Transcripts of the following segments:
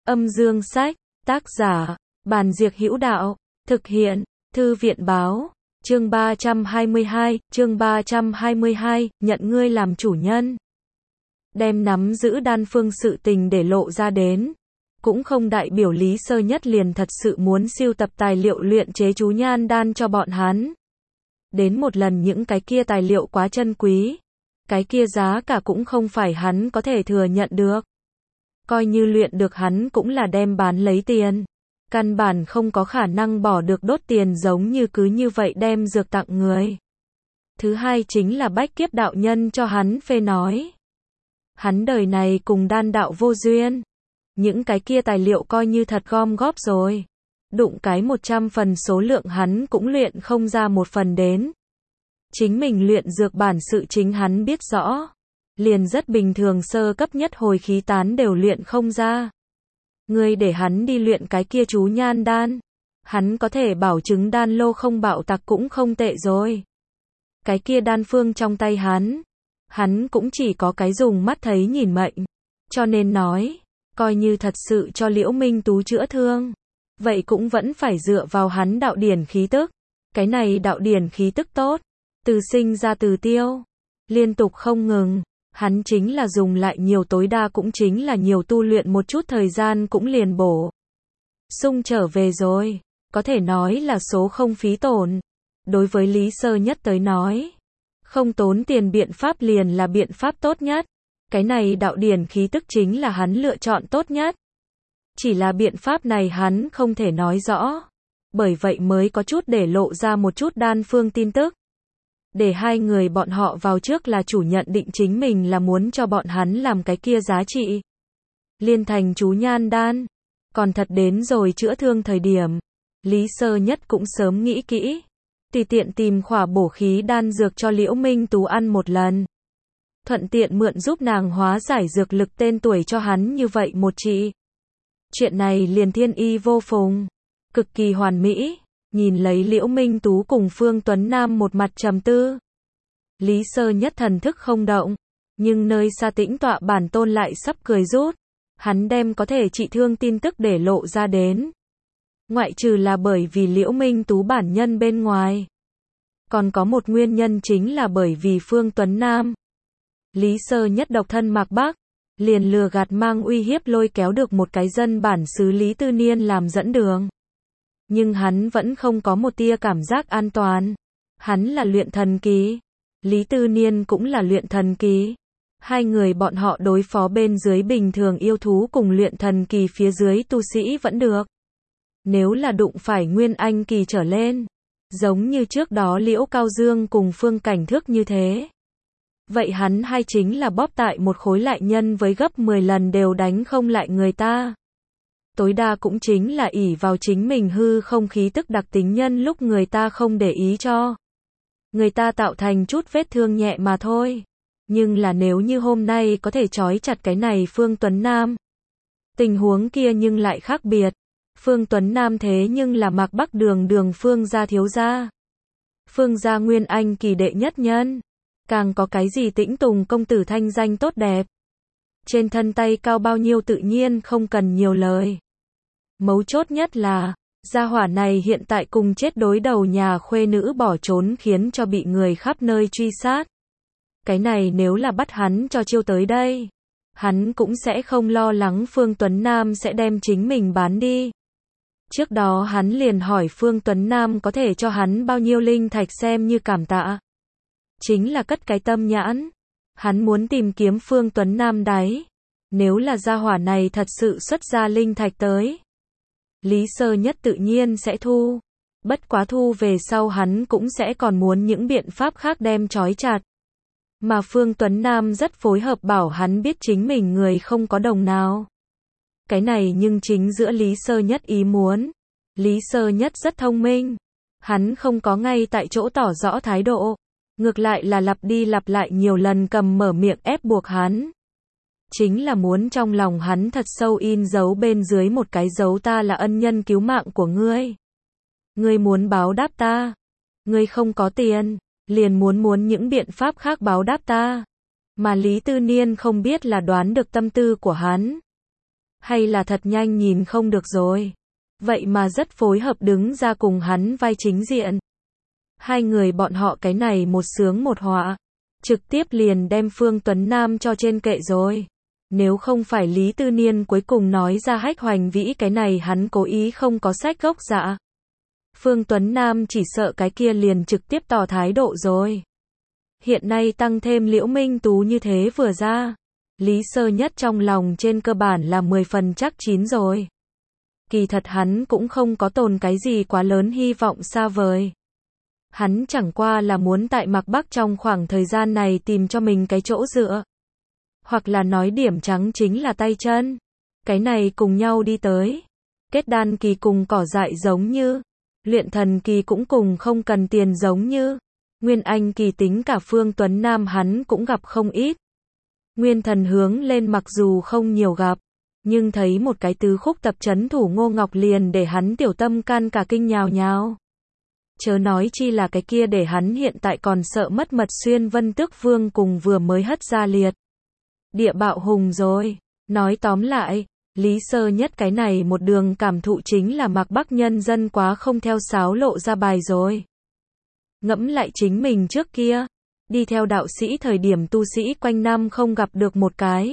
Âm dương sách, tác giả, Bàn Diệc Hữu Đạo, thực hiện, Thư viện Báo, chương 322, nhận ngươi làm chủ nhân. Đem nắm giữ đan phương sự tình để lộ ra đến, cũng không đại biểu Lý Sơ Nhất liền thật sự muốn sưu tập tài liệu luyện chế chú nhan đan cho bọn hắn. Đến một lần những cái kia tài liệu quá chân quý, cái kia giá cả cũng không phải hắn có thể thừa nhận được. Coi như luyện được hắn cũng là đem bán lấy tiền. Căn bản không có khả năng bỏ được đốt tiền giống như cứ như vậy đem dược tặng người. Thứ hai chính là Bách Kiếp đạo nhân cho hắn phê nói. Hắn đời này cùng đan đạo vô duyên. Những cái kia tài liệu coi như thật gom góp rồi. Đụng cái 100 phần số lượng hắn cũng luyện không ra một phần đến. Chính mình luyện dược bản sự chính hắn biết rõ. Liền rất bình thường sơ cấp nhất hồi khí tán đều luyện không ra. Ngươi để hắn đi luyện cái kia chú nhan đan. Hắn có thể bảo chứng đan lô không bạo tạc cũng không tệ rồi. Cái kia đan phương trong tay hắn cũng chỉ có cái dùng mắt thấy nhìn mệnh. Cho nên nói, coi như thật sự cho Liễu Minh Tú chữa thương. Vậy cũng vẫn phải dựa vào hắn đạo điển khí tức. Cái này đạo điển khí tức tốt. Từ sinh ra từ tiêu. Liên tục không ngừng. Hắn chính là dùng lại nhiều tối đa cũng chính là nhiều tu luyện một chút thời gian cũng liền bổ sung trở về rồi. Có thể nói là số không phí tổn. Đối với Lý Sơ Nhất tới nói, không tốn tiền biện pháp liền là biện pháp tốt nhất. Cái này đạo điển khí tức chính là hắn lựa chọn tốt nhất. Chỉ là biện pháp này hắn không thể nói rõ. Bởi vậy mới có chút để lộ ra một chút đan phương tin tức. Để hai người bọn họ vào trước là chủ nhận định chính mình là muốn cho bọn hắn làm cái kia giá trị. Liên thành chú nhan đan. Còn thật đến rồi chữa thương thời điểm. Lý Sơ Nhất cũng sớm nghĩ kỹ. Tùy tiện tìm khỏa bổ khí đan dược cho Liễu Minh Tú ăn một lần. Thuận tiện mượn giúp nàng hóa giải dược lực tên tuổi cho hắn như vậy một trị. Chuyện này liền thiên y vô phùng. Cực kỳ hoàn mỹ. Nhìn lấy Liễu Minh Tú cùng Phương Tuấn Nam một mặt trầm tư. Lý Sơ Nhất thần thức không động. Nhưng nơi xa tĩnh tọa bản tôn lại sắp cười rút. Hắn đem có thể trị thương tin tức để lộ ra đến. Ngoại trừ là bởi vì Liễu Minh Tú bản nhân bên ngoài. Còn có một nguyên nhân chính là bởi vì Phương Tuấn Nam. Lý Sơ Nhất độc thân Mạc Bắc. Liền lừa gạt mang uy hiếp lôi kéo được một cái dân bản xứ Lý Tư Niên làm dẫn đường. Nhưng hắn vẫn không có một tia cảm giác an toàn. Hắn là luyện thần kỳ. Lý Tư Niên cũng là luyện thần kỳ. Hai người bọn họ đối phó bên dưới bình thường yêu thú cùng luyện thần kỳ phía dưới tu sĩ vẫn được. Nếu là đụng phải Nguyên Anh kỳ trở lên. Giống như trước đó Liễu Cao Dương cùng Phương Cảnh Thước như thế. Vậy hắn hai chính là bóp tại một khối lại nhân với gấp 10 lần đều đánh không lại người ta. Tối đa cũng chính là ỷ vào chính mình hư không khí tức đặc tính nhân lúc người ta không để ý cho. Người ta tạo thành chút vết thương nhẹ mà thôi. Nhưng là nếu như hôm nay có thể trói chặt cái này Phương Tuấn Nam. Tình huống kia nhưng lại khác biệt. Phương Tuấn Nam thế nhưng là Mạc Bắc đường Phương gia thiếu gia. Phương gia Nguyên Anh kỳ đệ nhất nhân. Càng có cái gì Tĩnh Tùng công tử thanh danh tốt đẹp. Trên thân tay cao bao nhiêu tự nhiên không cần nhiều lời. Mấu chốt nhất là, gia hỏa này hiện tại cùng chết đối đầu nhà khuê nữ bỏ trốn khiến cho bị người khắp nơi truy sát. Cái này nếu là bắt hắn cho chiêu tới đây, hắn cũng sẽ không lo lắng Phương Tuấn Nam sẽ đem chính mình bán đi. Trước đó hắn liền hỏi Phương Tuấn Nam có thể cho hắn bao nhiêu linh thạch xem như cảm tạ. Chính là cất cái tâm nhãn. Hắn muốn tìm kiếm Phương Tuấn Nam đáy. Nếu là gia hỏa này thật sự xuất ra linh thạch tới. Lý Sơ Nhất tự nhiên sẽ thu. Bất quá thu về sau hắn cũng sẽ còn muốn những biện pháp khác đem trói chặt. Mà Phương Tuấn Nam rất phối hợp bảo hắn biết chính mình người không có đồng nào. Cái này nhưng chính giữa Lý Sơ Nhất ý muốn. Lý Sơ Nhất rất thông minh. Hắn không có ngay tại chỗ tỏ rõ thái độ. Ngược lại là lặp đi lặp lại nhiều lần cầm mở miệng ép buộc hắn. Chính là muốn trong lòng hắn thật sâu in dấu bên dưới một cái dấu ta là ân nhân cứu mạng của ngươi. Ngươi muốn báo đáp ta. Ngươi không có tiền, liền muốn những biện pháp khác báo đáp ta. Mà Lý Tư Niên không biết là đoán được tâm tư của hắn. Hay là thật nhanh nhìn không được rồi. Vậy mà rất phối hợp đứng ra cùng hắn vai chính diện. Hai người bọn họ cái này một sướng một họa. Trực tiếp liền đem Phương Tuấn Nam cho trên kệ rồi. Nếu không phải Lý Tư Niên cuối cùng nói ra Hách Hoành Vĩ cái này hắn cố ý không có sách gốc dạ. Phương Tuấn Nam chỉ sợ cái kia liền trực tiếp tỏ thái độ rồi. Hiện nay tăng thêm Liễu Minh Tú như thế vừa ra. Lý Sơ Nhất trong lòng trên cơ bản là 10 phần chắc chín rồi. Kỳ thật hắn cũng không có tồn cái gì quá lớn hy vọng xa vời. Hắn chẳng qua là muốn tại Mạc Bắc trong khoảng thời gian này tìm cho mình cái chỗ dựa. Hoặc là nói điểm trắng chính là tay chân. Cái này cùng nhau đi tới. Kết đan kỳ cùng cỏ dại giống như. Luyện thần kỳ cũng cùng không cần tiền giống như. Nguyên anh kỳ tính cả Phương Tuấn Nam hắn cũng gặp không ít. Nguyên thần hướng lên mặc dù không nhiều gặp. Nhưng thấy một cái tứ khúc tập trấn thủ Ngô Ngọc liền để hắn tiểu tâm can cả kinh nhào nhào. Chớ nói chi là cái kia để hắn hiện tại còn sợ mất mật Xuyên Vân Tước Vương cùng vừa mới hất ra liệt. Địa bạo hùng rồi. Nói tóm lại, Lý Sơ Nhất cái này một đường cảm thụ chính là Mạc Bắc nhân dân quá không theo sáo lộ ra bài rồi. Ngẫm lại chính mình trước kia, đi theo đạo sĩ thời điểm tu sĩ quanh năm không gặp được một cái.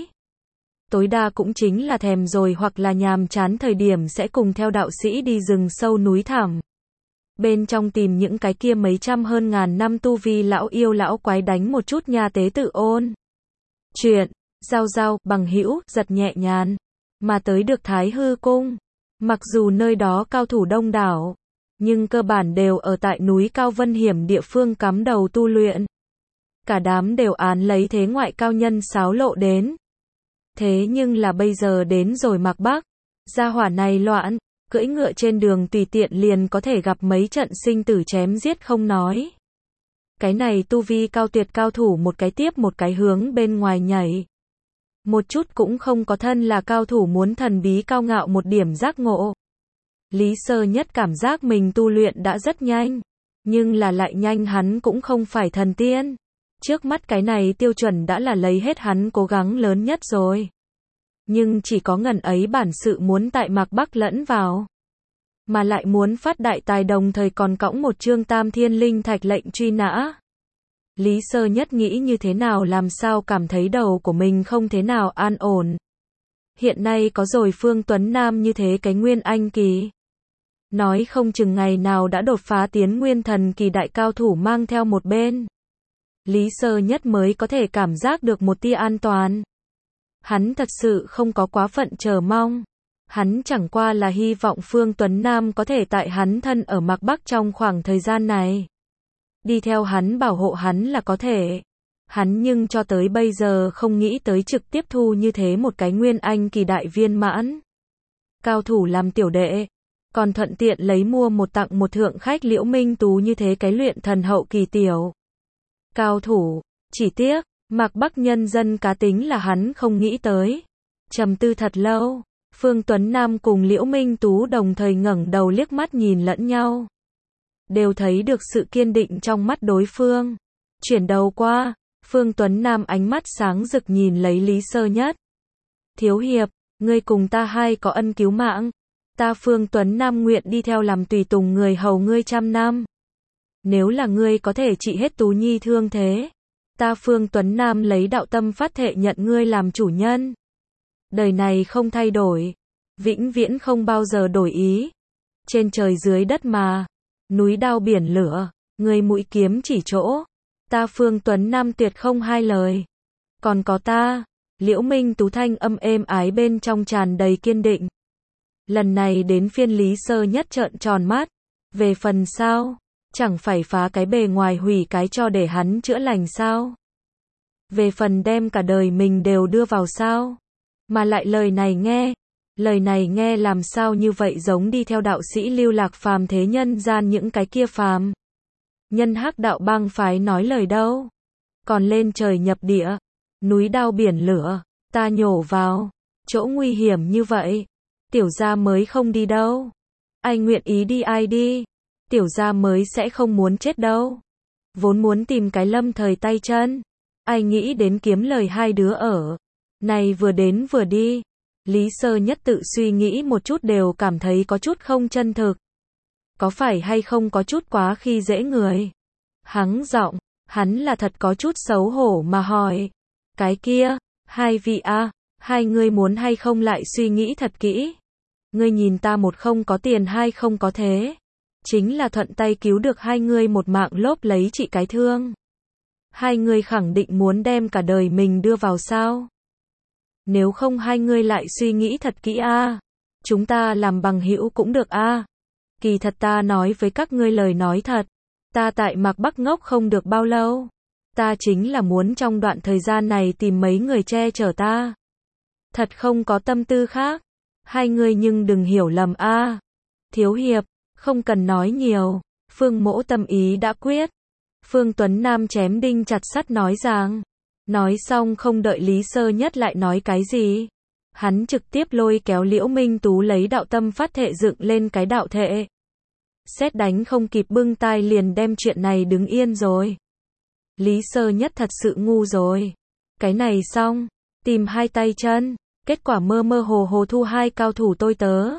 Tối đa cũng chính là thèm rồi hoặc là nhàm chán thời điểm sẽ cùng theo đạo sĩ đi rừng sâu núi thẳm. Bên trong tìm những cái kia mấy trăm hơn ngàn năm tu vi lão yêu lão quái đánh một chút nha tế tự ôn. Chuyện, giao bằng hữu, giật nhẹ nhàng. Mà tới được Thái Hư Cung. Mặc dù nơi đó cao thủ đông đảo, nhưng cơ bản đều ở tại núi cao vân hiểm địa phương cắm đầu tu luyện. Cả đám đều án lấy thế ngoại cao nhân sáo lộ đến. Thế nhưng là bây giờ đến rồi Mạc Bắc, gia hỏa này loạn, cưỡi ngựa trên đường tùy tiện liền có thể gặp mấy trận sinh tử chém giết không nói. Cái này tu vi cao tuyệt cao thủ một cái tiếp một cái hướng bên ngoài nhảy. Một chút cũng không có thân là cao thủ muốn thần bí cao ngạo một điểm giác ngộ. Lý Sơ Nhất cảm giác mình tu luyện đã rất nhanh, nhưng là lại nhanh hắn cũng không phải thần tiên. Trước mắt cái này tiêu chuẩn đã là lấy hết hắn cố gắng lớn nhất rồi. Nhưng chỉ có ngần ấy bản sự muốn tại Mạc Bắc lẫn vào. Mà lại muốn phát đại tài đồng thời còn cõng một chương tam thiên linh thạch lệnh truy nã. Lý Sơ Nhất nghĩ như thế nào làm sao cảm thấy đầu của mình không thế nào an ổn. Hiện nay có rồi Phương Tuấn Nam như thế cái nguyên anh kỳ. Nói không chừng ngày nào đã đột phá tiến nguyên thần kỳ đại cao thủ mang theo một bên. Lý Sơ Nhất mới có thể cảm giác được một tia an toàn. Hắn thật sự không có quá phận chờ mong. Hắn chẳng qua là hy vọng Phương Tuấn Nam có thể tại hắn thân ở Mạc Bắc trong khoảng thời gian này. Đi theo hắn bảo hộ hắn là có thể. Hắn nhưng cho tới bây giờ không nghĩ tới trực tiếp thu như thế một cái nguyên anh kỳ đại viên mãn. Cao thủ làm tiểu đệ. Còn thuận tiện lấy mua một tặng một thượng khách Liễu Minh Tú như thế cái luyện thần hậu kỳ tiểu. Cao thủ. Chỉ tiếc, Mạc Bắc nhân dân cá tính là hắn không nghĩ tới. Trầm tư thật lâu. Phương Tuấn Nam cùng Liễu Minh Tú đồng thời ngẩng đầu liếc mắt nhìn lẫn nhau. Đều thấy được sự kiên định trong mắt đối phương. Chuyển đầu qua, Phương Tuấn Nam ánh mắt sáng rực nhìn lấy Lý Sơ Nhất. Thiếu hiệp, ngươi cùng ta hai có ân cứu mạng. Ta Phương Tuấn Nam nguyện đi theo làm tùy tùng người hầu ngươi 100 năm. Nếu là ngươi có thể trị hết Tú Nhi thương thế, ta Phương Tuấn Nam lấy đạo tâm phát thệ nhận ngươi làm chủ nhân. Đời này không thay đổi, vĩnh viễn không bao giờ đổi ý. Trên trời dưới đất mà, núi đao biển lửa, ngươi mũi kiếm chỉ chỗ, ta Phương Tuấn Nam tuyệt không hai lời. Còn có ta, Liễu Minh Tú thanh âm êm ái bên trong tràn đầy kiên định. Lần này đến phiên Lý Sơ Nhất trợn tròn mắt. Về phần sao, chẳng phải phá cái bề ngoài hủy cái cho để hắn chữa lành sao? Về phần đem cả đời mình đều đưa vào sao? Mà lại lời này nghe làm sao như vậy giống đi theo đạo sĩ lưu lạc phàm thế nhân gian những cái kia phàm. Nhân hắc đạo bang phái nói lời đâu. Còn lên trời nhập địa, núi đao biển lửa, ta nhổ vào, chỗ nguy hiểm như vậy. Tiểu gia mới không đi đâu. Ai nguyện ý đi ai đi. Tiểu gia mới sẽ không muốn chết đâu. Vốn muốn tìm cái lâm thời tay chân. Ai nghĩ đến kiếm lời hai đứa ở. Này vừa đến vừa đi. Lý Sơ Nhất tự suy nghĩ một chút đều cảm thấy có chút không chân thực. Có phải hay không có chút quá khi dễ người? Hắng giọng, hắn là thật có chút xấu hổ mà hỏi. Cái kia, hai vị hai người muốn hay không lại suy nghĩ thật kỹ. Ngươi nhìn ta một không có tiền hai không có thế. Chính là thuận tay cứu được hai người một mạng lốp lấy trị cái thương. Hai người khẳng định muốn đem cả đời mình đưa vào sao? Nếu không hai người lại suy nghĩ thật kỹ chúng ta làm bằng hữu cũng được Kỳ thật ta nói với các ngươi lời nói thật. Ta tại Mạc Bắc ngốc không được bao lâu. Ta chính là muốn trong đoạn thời gian này tìm mấy người che chở ta. Thật không có tâm tư khác. Hai người nhưng đừng hiểu lầm Thiếu hiệp, không cần nói nhiều. Phương Mỗ tâm ý đã quyết. Phương Tuấn Nam chém đinh chặt sắt nói rằng. Nói xong không đợi Lý Sơ Nhất lại nói cái gì. Hắn trực tiếp lôi kéo Liễu Minh Tú lấy đạo tâm phát thệ dựng lên cái đạo thệ. Sét đánh không kịp bưng tai liền đem chuyện này đứng yên rồi. Lý Sơ Nhất thật sự ngu rồi. Cái này xong, tìm hai tay chân, kết quả mơ mơ hồ hồ thu hai cao thủ tôi tớ.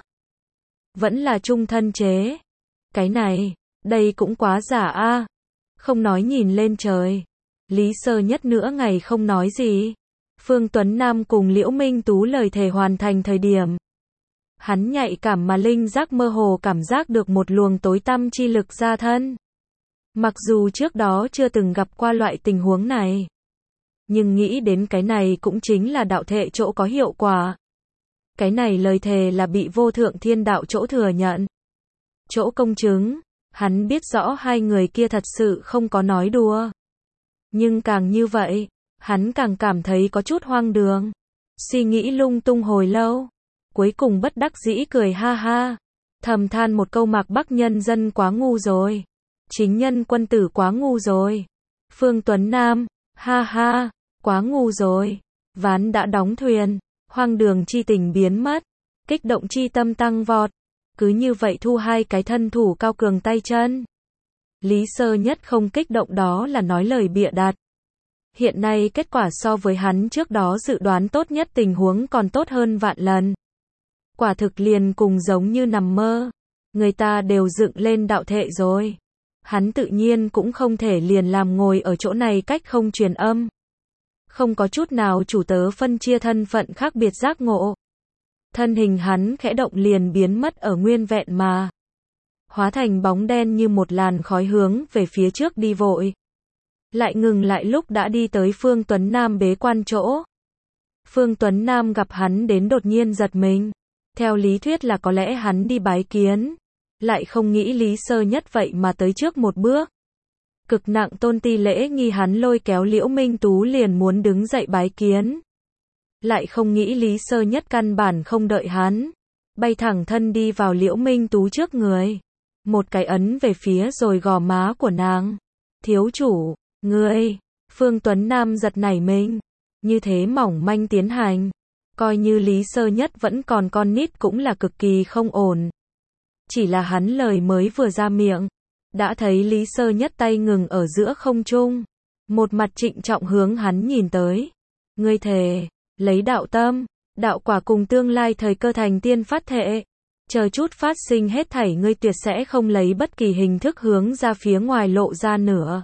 Vẫn là chung thân chế. Cái này, đây cũng quá giả Không nói nhìn lên trời. Lý Sơ Nhất nửa ngày không nói gì. Phương Tuấn Nam cùng Liễu Minh Tú lời thề hoàn thành thời điểm. Hắn nhạy cảm mà linh giác mơ hồ cảm giác được một luồng tối tăm chi lực ra thân. Mặc dù trước đó chưa từng gặp qua loại tình huống này. Nhưng nghĩ đến cái này cũng chính là đạo thệ chỗ có hiệu quả. Cái này lời thề là bị vô thượng thiên đạo chỗ thừa nhận. Chỗ công chứng, hắn biết rõ hai người kia thật sự không có nói đùa. Nhưng càng như vậy, hắn càng cảm thấy có chút hoang đường. Suy nghĩ lung tung hồi lâu. Cuối cùng bất đắc dĩ cười ha ha. Thầm than một câu Mạc Bắc nhân dân quá ngu rồi. Chính nhân quân tử quá ngu rồi. Phương Tuấn Nam, ha ha, quá ngu rồi. Ván đã đóng thuyền, hoang đường chi tình biến mất. Kích động chi tâm tăng vọt. Cứ như vậy thu hai cái thân thủ cao cường tay chân. Lý Sơ Nhất không kích động đó là nói lời bịa đặt. Hiện nay kết quả so với hắn trước đó dự đoán tốt nhất tình huống còn tốt hơn vạn lần. Quả thực liền cùng giống như nằm mơ. Người ta đều dựng lên đạo thệ rồi. Hắn tự nhiên cũng không thể liền làm ngồi ở chỗ này cách không truyền âm. Không có chút nào chủ tớ phân chia thân phận khác biệt giác ngộ. Thân hình hắn khẽ động liền biến mất ở nguyên vẹn mà. Hóa thành bóng đen như một làn khói hướng về phía trước đi vội. Lại ngừng lại lúc đã đi tới Phương Tuấn Nam bế quan chỗ. Phương Tuấn Nam gặp hắn đến đột nhiên giật mình. Theo lý thuyết là có lẽ hắn đi bái kiến. Lại không nghĩ Lý Sơ Nhất vậy mà tới trước một bước. Cực nặng tôn ti lễ nghi hắn lôi kéo Liễu Minh Tú liền muốn đứng dậy bái kiến. Lại không nghĩ Lý Sơ Nhất căn bản không đợi hắn. Bay thẳng thân đi vào Liễu Minh Tú trước người. Một cái ấn về phía rồi gò má của nàng. Thiếu chủ, ngươi. Phương Tuấn Nam giật nảy mình. Như thế mỏng manh tiến hành. Coi như Lý Sơ Nhất vẫn còn con nít cũng là cực kỳ không ổn. Chỉ là hắn lời mới vừa ra miệng. Đã thấy Lý Sơ Nhất tay ngừng ở giữa không trung. Một mặt trịnh trọng hướng hắn nhìn tới. Ngươi thề, lấy đạo tâm, đạo quả cùng tương lai thời cơ thành tiên phát thệ. Chờ chút phát sinh hết thảy ngươi tuyệt sẽ không lấy bất kỳ hình thức hướng ra phía ngoài lộ ra nửa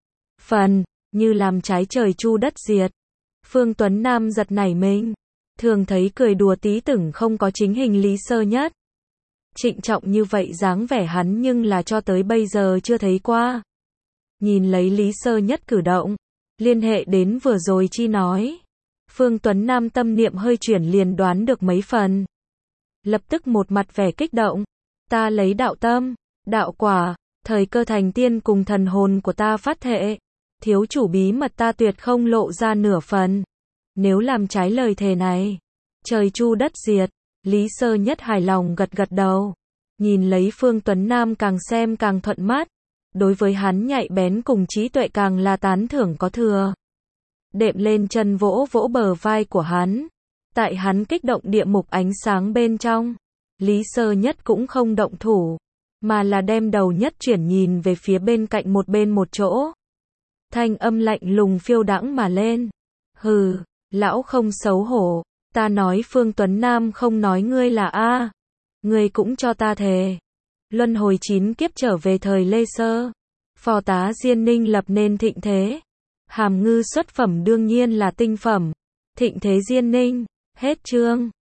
phần, như làm trái trời chu đất diệt. Phương Tuấn Nam giật nảy mình. Thường thấy cười đùa tí tưởng không có chính hình Lý Sơ Nhất. Trịnh trọng như vậy dáng vẻ hắn nhưng là cho tới bây giờ chưa thấy qua. Nhìn lấy Lý Sơ Nhất cử động, liên hệ đến vừa rồi chi nói. Phương Tuấn Nam tâm niệm hơi chuyển liền đoán được mấy phần. Lập tức một mặt vẻ kích động. Ta lấy đạo tâm, đạo quả, thời cơ thành tiên cùng thần hồn của ta phát thệ. Thiếu chủ bí mật ta tuyệt không lộ ra nửa phần. Nếu làm trái lời thề này, trời chu đất diệt. Lý Sơ Nhất hài lòng gật gật đầu. Nhìn lấy Phương Tuấn Nam càng xem càng thuận mắt. Đối với hắn nhạy bén cùng trí tuệ càng là tán thưởng có thừa. Đệm lên chân vỗ vỗ bờ vai của hắn. Tại hắn kích động địa mục ánh sáng bên trong. Lý Sơ Nhất cũng không động thủ. Mà là đem đầu nhất chuyển nhìn về phía bên cạnh một bên một chỗ. Thanh âm lạnh lùng phiêu đãng mà lên. Hừ, lão không xấu hổ. Ta nói Phương Tuấn Nam không nói ngươi là A. Ngươi cũng cho ta thề. Luân hồi 9 kiếp trở về thời Lê Sơ. Phò tá Diên Ninh lập nên thịnh thế. Hàm Ngư xuất phẩm đương nhiên là tinh phẩm. Thịnh thế Diên Ninh. Hết chương.